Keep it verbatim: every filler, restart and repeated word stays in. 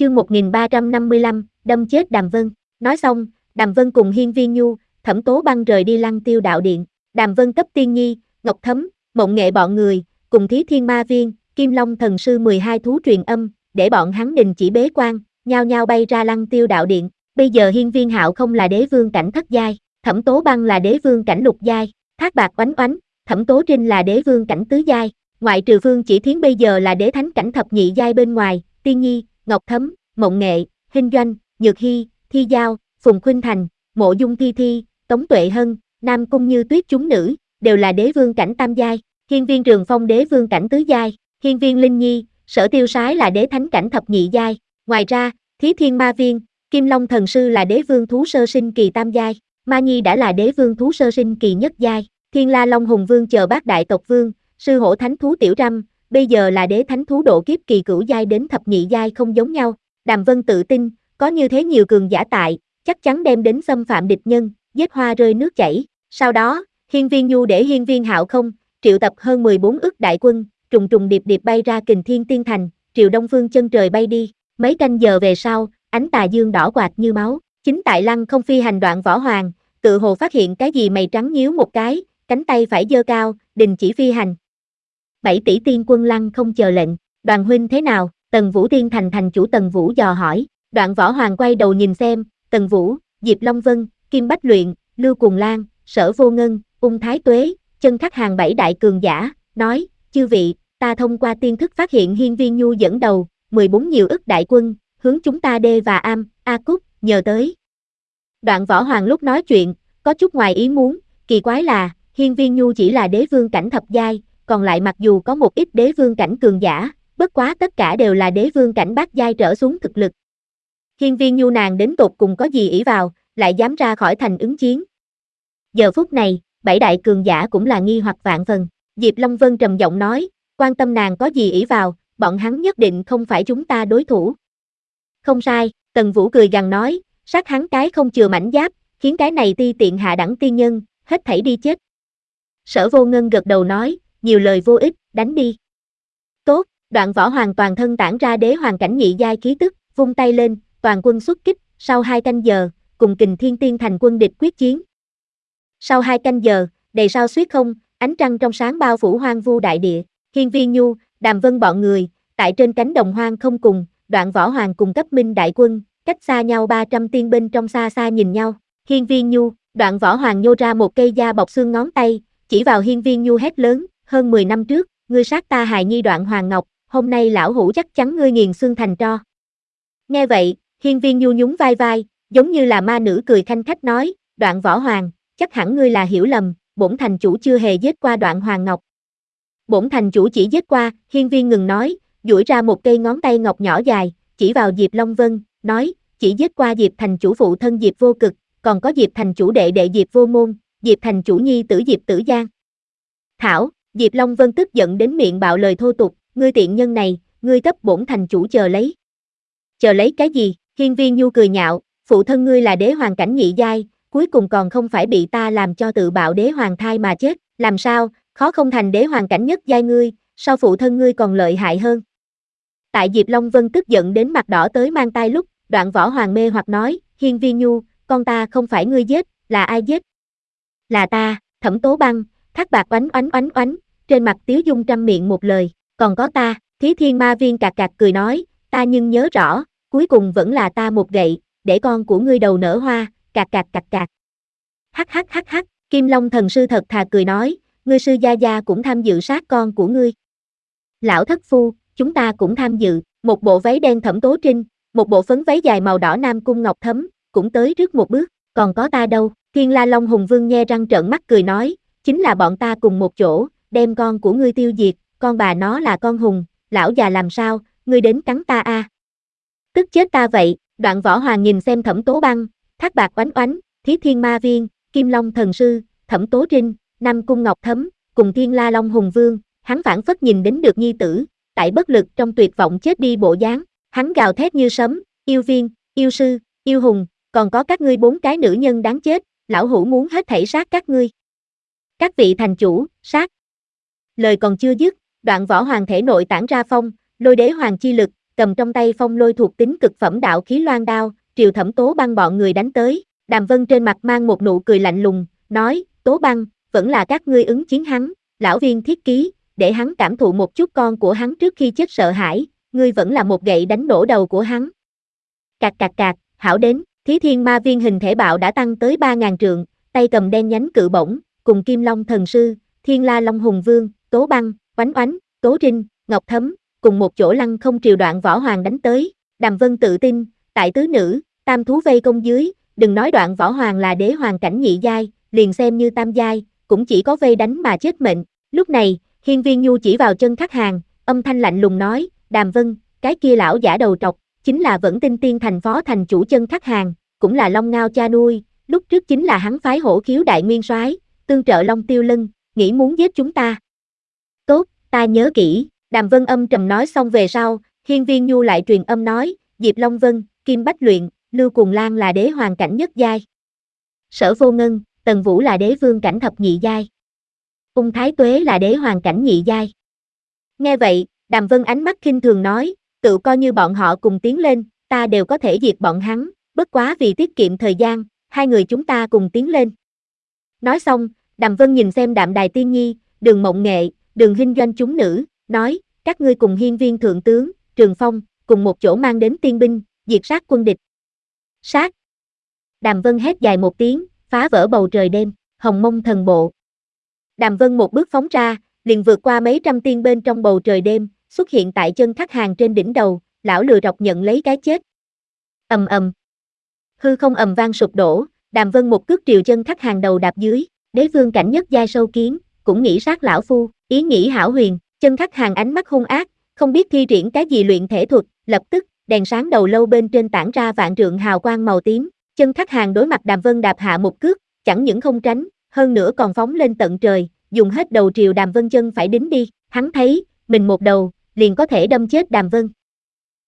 chương một nghìn ba trăm năm mươi lăm, đâm chết Đàm Vân. Nói xong, Đàm Vân cùng Hiên Viên Nhu, Thẩm Tố Băng rời đi Lăng Tiêu đạo điện. Đàm Vân cấp Tiên Nhi, Ngọc Thấm, Mộng Nghệ bọn người, cùng Thí Thiên Ma Viên, Kim Long thần sư mười hai thú truyền âm, để bọn hắn đình chỉ bế quan, nhao nhao bay ra Lăng Tiêu đạo điện. Bây giờ Hiên Viên Hạo không là đế vương cảnh thất giai, Thẩm Tố Băng là đế vương cảnh lục giai, Thác Bạc Oánh Oánh, Thẩm Tố Trinh là đế vương cảnh tứ giai, ngoại trừ Phương Chỉ Thiến bây giờ là đế thánh cảnh thập nhị giai bên ngoài, Tiên Nhi, Ngọc Thấm, Mộng Nghệ, Hinh Doanh, Nhược Hy, Thi Giao, Phùng Khuynh Thành, Mộ Dung Thi Thi, Tống Tuệ Hân, Nam Cung Như Tuyết chúng nữ, đều là đế vương cảnh tam giai, Hiên Viên Trường Phong đế vương cảnh tứ giai, Hiên Viên Linh Nhi, Sở Tiêu Sái là đế thánh cảnh thập nhị giai, ngoài ra, Thí Thiên Ma Viên, Kim Long thần sư là đế vương thú sơ sinh kỳ tam giai, Ma Nhi đã là đế vương thú sơ sinh kỳ nhất giai, Thiên La Long Hùng Vương chờ bát đại tộc vương, sư hổ thánh thú Tiểu Răm, bây giờ là đế thánh thú độ kiếp kỳ cửu giai đến thập nhị giai không giống nhau. Đàm Vân tự tin, có như thế nhiều cường giả tại, chắc chắn đem đến xâm phạm địch nhân, giết hoa rơi nước chảy. Sau đó, Hiên Viên Nhu để Hiên Viên Hạo không, triệu tập hơn mười bốn ức đại quân, trùng trùng điệp điệp bay ra Kình Thiên Tiên Thành, triều Đông Phương chân trời bay đi. Mấy canh giờ về sau, ánh tà dương đỏ quạt như máu. Chính tại Lăng Không phi hành Đoạn Võ Hoàng, tự hồ phát hiện cái gì mày trắng nhíu một cái, cánh tay phải giơ cao, đình chỉ phi hành. Bảy tỷ tiên quân Lăng Không chờ lệnh, Đoàn huynh thế nào? Tần Vũ Tiên Thành thành chủ Tần Vũ dò hỏi. Đoạn Võ Hoàng quay đầu nhìn xem, Tần Vũ, Diệp Long Vân, Kim Bách Luyện, Lưu Cuồng Lan, Sở Vô Ngân, Ung Thái Tuế, Chân Khắc hàng bảy đại cường giả, nói, chư vị, ta thông qua tiên thức phát hiện Hiên Viên Nhu dẫn đầu, mười bốn nhiều ức đại quân, hướng chúng ta Đê và Am, A Cúc, nhờ tới. Đoạn Võ Hoàng lúc nói chuyện, có chút ngoài ý muốn, kỳ quái là, Hiên Viên Nhu chỉ là đế vương cảnh thập giai, còn lại mặc dù có một ít đế vương cảnh cường giả, bất quá tất cả đều là đế vương cảnh bát giai trở xuống thực lực. Hiên Viên Nhu nàng đến tột cùng có gì ỷ vào, lại dám ra khỏi thành ứng chiến. Giờ phút này, bảy đại cường giả cũng là nghi hoặc vạn phần. Diệp Long Vân trầm giọng nói, quan tâm nàng có gì ỷ vào, bọn hắn nhất định không phải chúng ta đối thủ. Không sai, Tần Vũ cười gằn nói, sát hắn cái không chừa mảnh giáp, khiến cái này ti tiện hạ đẳng tiên nhân, hết thảy đi chết. Sở Vô Ngân gật đầu nói, nhiều lời vô ích, đánh đi. Tốt, Đoạn Võ Hoàng toàn thân tản ra đế hoàng cảnh nhị giai khí tức, vung tay lên, toàn quân xuất kích, sau hai canh giờ, cùng Kình Thiên Tiên Thành quân địch quyết chiến. Sau hai canh giờ, đầy sao xuyết không, ánh trăng trong sáng bao phủ hoang vu đại địa, Hiên Viên Nhu, Đàm Vân bọn người, tại trên cánh đồng hoang không cùng, Đoạn Võ Hoàng cùng cấp minh đại quân, cách xa nhau ba trăm tiên binh trong xa xa nhìn nhau. Hiên Viên Nhu, Đoạn Võ Hoàng nhô ra một cây da bọc xương ngón tay, chỉ vào Hiên Viên Nhu hét lớn, hơn mười năm trước, ngươi sát ta hài nhi Đoạn Hoàng Ngọc, hôm nay lão hủ chắc chắn ngươi nghiền xương thành tro. Nghe vậy, Hiên Viên Nhu nhún vai vai, giống như là ma nữ cười khanh khách nói, Đoạn Võ Hoàng, chắc hẳn ngươi là hiểu lầm, bổn thành chủ chưa hề giết qua Đoạn Hoàng Ngọc. Bổn thành chủ chỉ giết qua, Hiên Viên ngừng nói, duỗi ra một cây ngón tay ngọc nhỏ dài, chỉ vào Diệp Long Vân, nói, chỉ giết qua Diệp thành chủ phụ thân Diệp Vô Cực, còn có Diệp thành chủ đệ đệ Diệp Vô Môn, Diệp thành chủ nhi tử Diệp Tử Giang. Thảo, Diệp Long Vân tức giận đến miệng bạo lời thô tục, ngươi tiện nhân này, ngươi cấp bổn thành chủ chờ lấy. Chờ lấy cái gì? Hiên Viên Nhu cười nhạo, phụ thân ngươi là đế hoàng cảnh nhị giai, cuối cùng còn không phải bị ta làm cho tự bạo đế hoàng thai mà chết, làm sao, khó không thành đế hoàng cảnh nhất giai ngươi, sao phụ thân ngươi còn lợi hại hơn. Tại Diệp Long Vân tức giận đến mặt đỏ tới mang tai lúc, Đoạn Võ Hoàng mê hoặc nói, Hiên Viên Nhu, con ta không phải ngươi giết, là ai giết? Là ta, Thẩm Tố Băng, Thác Bạc Oánh Oánh Oánh Oánh, trên mặt Tiếu Dung trăm miệng một lời, còn có ta, Thí Thiên Ma Viên cạc cạc cười nói, ta nhưng nhớ rõ, cuối cùng vẫn là ta một gậy, để con của ngươi đầu nở hoa, cạc cạc cạc cạc. Hắc hắc hắc hắc, Kim Long thần sư thật thà cười nói, ngươi sư gia gia cũng tham dự sát con của ngươi. Lão thất phu, chúng ta cũng tham dự, một bộ váy đen Thẩm Tố Trinh, một bộ phấn váy dài màu đỏ Nam Cung Ngọc Thấm, cũng tới trước một bước, còn có ta đâu, Thiên La Long Hùng Vương nhe răng trợn mắt cười nói, chính là bọn ta cùng một chỗ, đem con của ngươi tiêu diệt, con bà nó là con hùng, lão già làm sao, ngươi đến cắn ta a? À? Tức chết ta vậy, Đoạn Võ Hoàng nhìn xem Thẩm Tố Băng, Thác Bạc Oánh Oánh, Thí Thiên Ma Viên, Kim Long thần sư, Thẩm Tố Trinh, Nam Cung Ngọc Thấm, cùng Thiên La Long Hùng Vương, hắn phảng phất nhìn đến được nhi tử, tại bất lực trong tuyệt vọng chết đi bộ dáng, hắn gào thét như sấm, yêu viên, yêu sư, yêu hùng, còn có các ngươi bốn cái nữ nhân đáng chết, lão hủ muốn hết thảy sát các ngươi. Các vị thành chủ, sát. Lời còn chưa dứt, Đoạn Võ Hoàng thể nội tản ra phong, lôi đế hoàng chi lực, cầm trong tay phong lôi thuộc tính cực phẩm đạo khí loan đao, triều Thẩm Tố Băng bọn người đánh tới. Đàm Vân trên mặt mang một nụ cười lạnh lùng, nói, Tố Băng, vẫn là các ngươi ứng chiến hắn, lão viên thiết ký, để hắn cảm thụ một chút con của hắn trước khi chết sợ hãi, ngươi vẫn là một gậy đánh nổ đầu của hắn. Cạc cạc cạc, hảo đến, Thí Thiên Ma Viên hình thể bạo đã tăng tới ba ngàn trượng, tay cầm đen nhánh cự bổng, cùng Kim Long Thần Sư, Thiên La Long Hùng Vương, Tố Băng, Oánh Oánh, Tố Trinh, Ngọc Thấm, cùng một chỗ lăng không triều Đoạn Võ Hoàng đánh tới. Đàm Vân tự tin, tại tứ nữ, tam thú vây công dưới, đừng nói Đoạn Võ Hoàng là đế hoàng cảnh nhị giai, liền xem như tam giai, cũng chỉ có vây đánh mà chết mệnh. Lúc này, Hiên Viên Nhu chỉ vào Chân Khắc Hàng, âm thanh lạnh lùng nói, Đàm Vân, cái kia lão giả đầu trọc, chính là Vẫn Tinh Tiên thành phó thành chủ Chân Khắc Hàng, cũng là Long Ngao cha nuôi, lúc trước chính là hắn phái Hổ Khiếu đại nguyên soái, tương trợ Long Tiêu Lân, nghĩ muốn giết chúng ta. Tốt, ta nhớ kỹ, Đàm Vân âm trầm nói xong về sau, Hiên Viên Nhu lại truyền âm nói, Diệp Long Vân, Kim Bách Luyện, Lưu Cuồng Lan là đế hoàng cảnh nhất giai. Sở Vô Ngân, Tần Vũ là đế vương cảnh thập nhị giai. Ung Thái Tuế là đế hoàng cảnh nhị giai. Nghe vậy, Đàm Vân ánh mắt khinh thường nói, tự coi như bọn họ cùng tiến lên, ta đều có thể diệt bọn hắn, bất quá vì tiết kiệm thời gian, hai người chúng ta cùng tiến lên. Nói xong, Đàm Vân nhìn xem Đạm Đài Tiên Nhi, Đường Mộng Nghệ, Đường Hinh Doanh chúng nữ, nói, các ngươi cùng Hiên Viên thượng tướng, Trường Phong, cùng một chỗ mang đến tiên binh, diệt sát quân địch. Sát! Đàm Vân hét dài một tiếng, phá vỡ bầu trời đêm, Hồng Mông Thần Bộ. Đàm Vân một bước phóng ra, liền vượt qua mấy trăm tiên bên trong bầu trời đêm, xuất hiện tại Chân Khắc Hàng trên đỉnh đầu, lão lừa rọc nhận lấy cái chết. Ầm ầm. Hư không ầm vang sụp đổ, Đàm Vân một cước triều Chân Khắc Hàng đầu đạp dưới, đế vương cảnh nhất giai sâu kiến, cũng nghĩ sát lão phu, ý nghĩ hảo huyền, Chân Khắc Hàng ánh mắt hung ác, không biết thi triển cái gì luyện thể thuật, lập tức, đèn sáng đầu lâu bên trên tản ra vạn trượng hào quang màu tím, Chân Khắc Hàng đối mặt Đàm Vân đạp hạ một cước, chẳng những không tránh, hơn nữa còn phóng lên tận trời, dùng hết đầu triều Đàm Vân chân phải đính đi, hắn thấy, mình một đầu, liền có thể đâm chết Đàm Vân.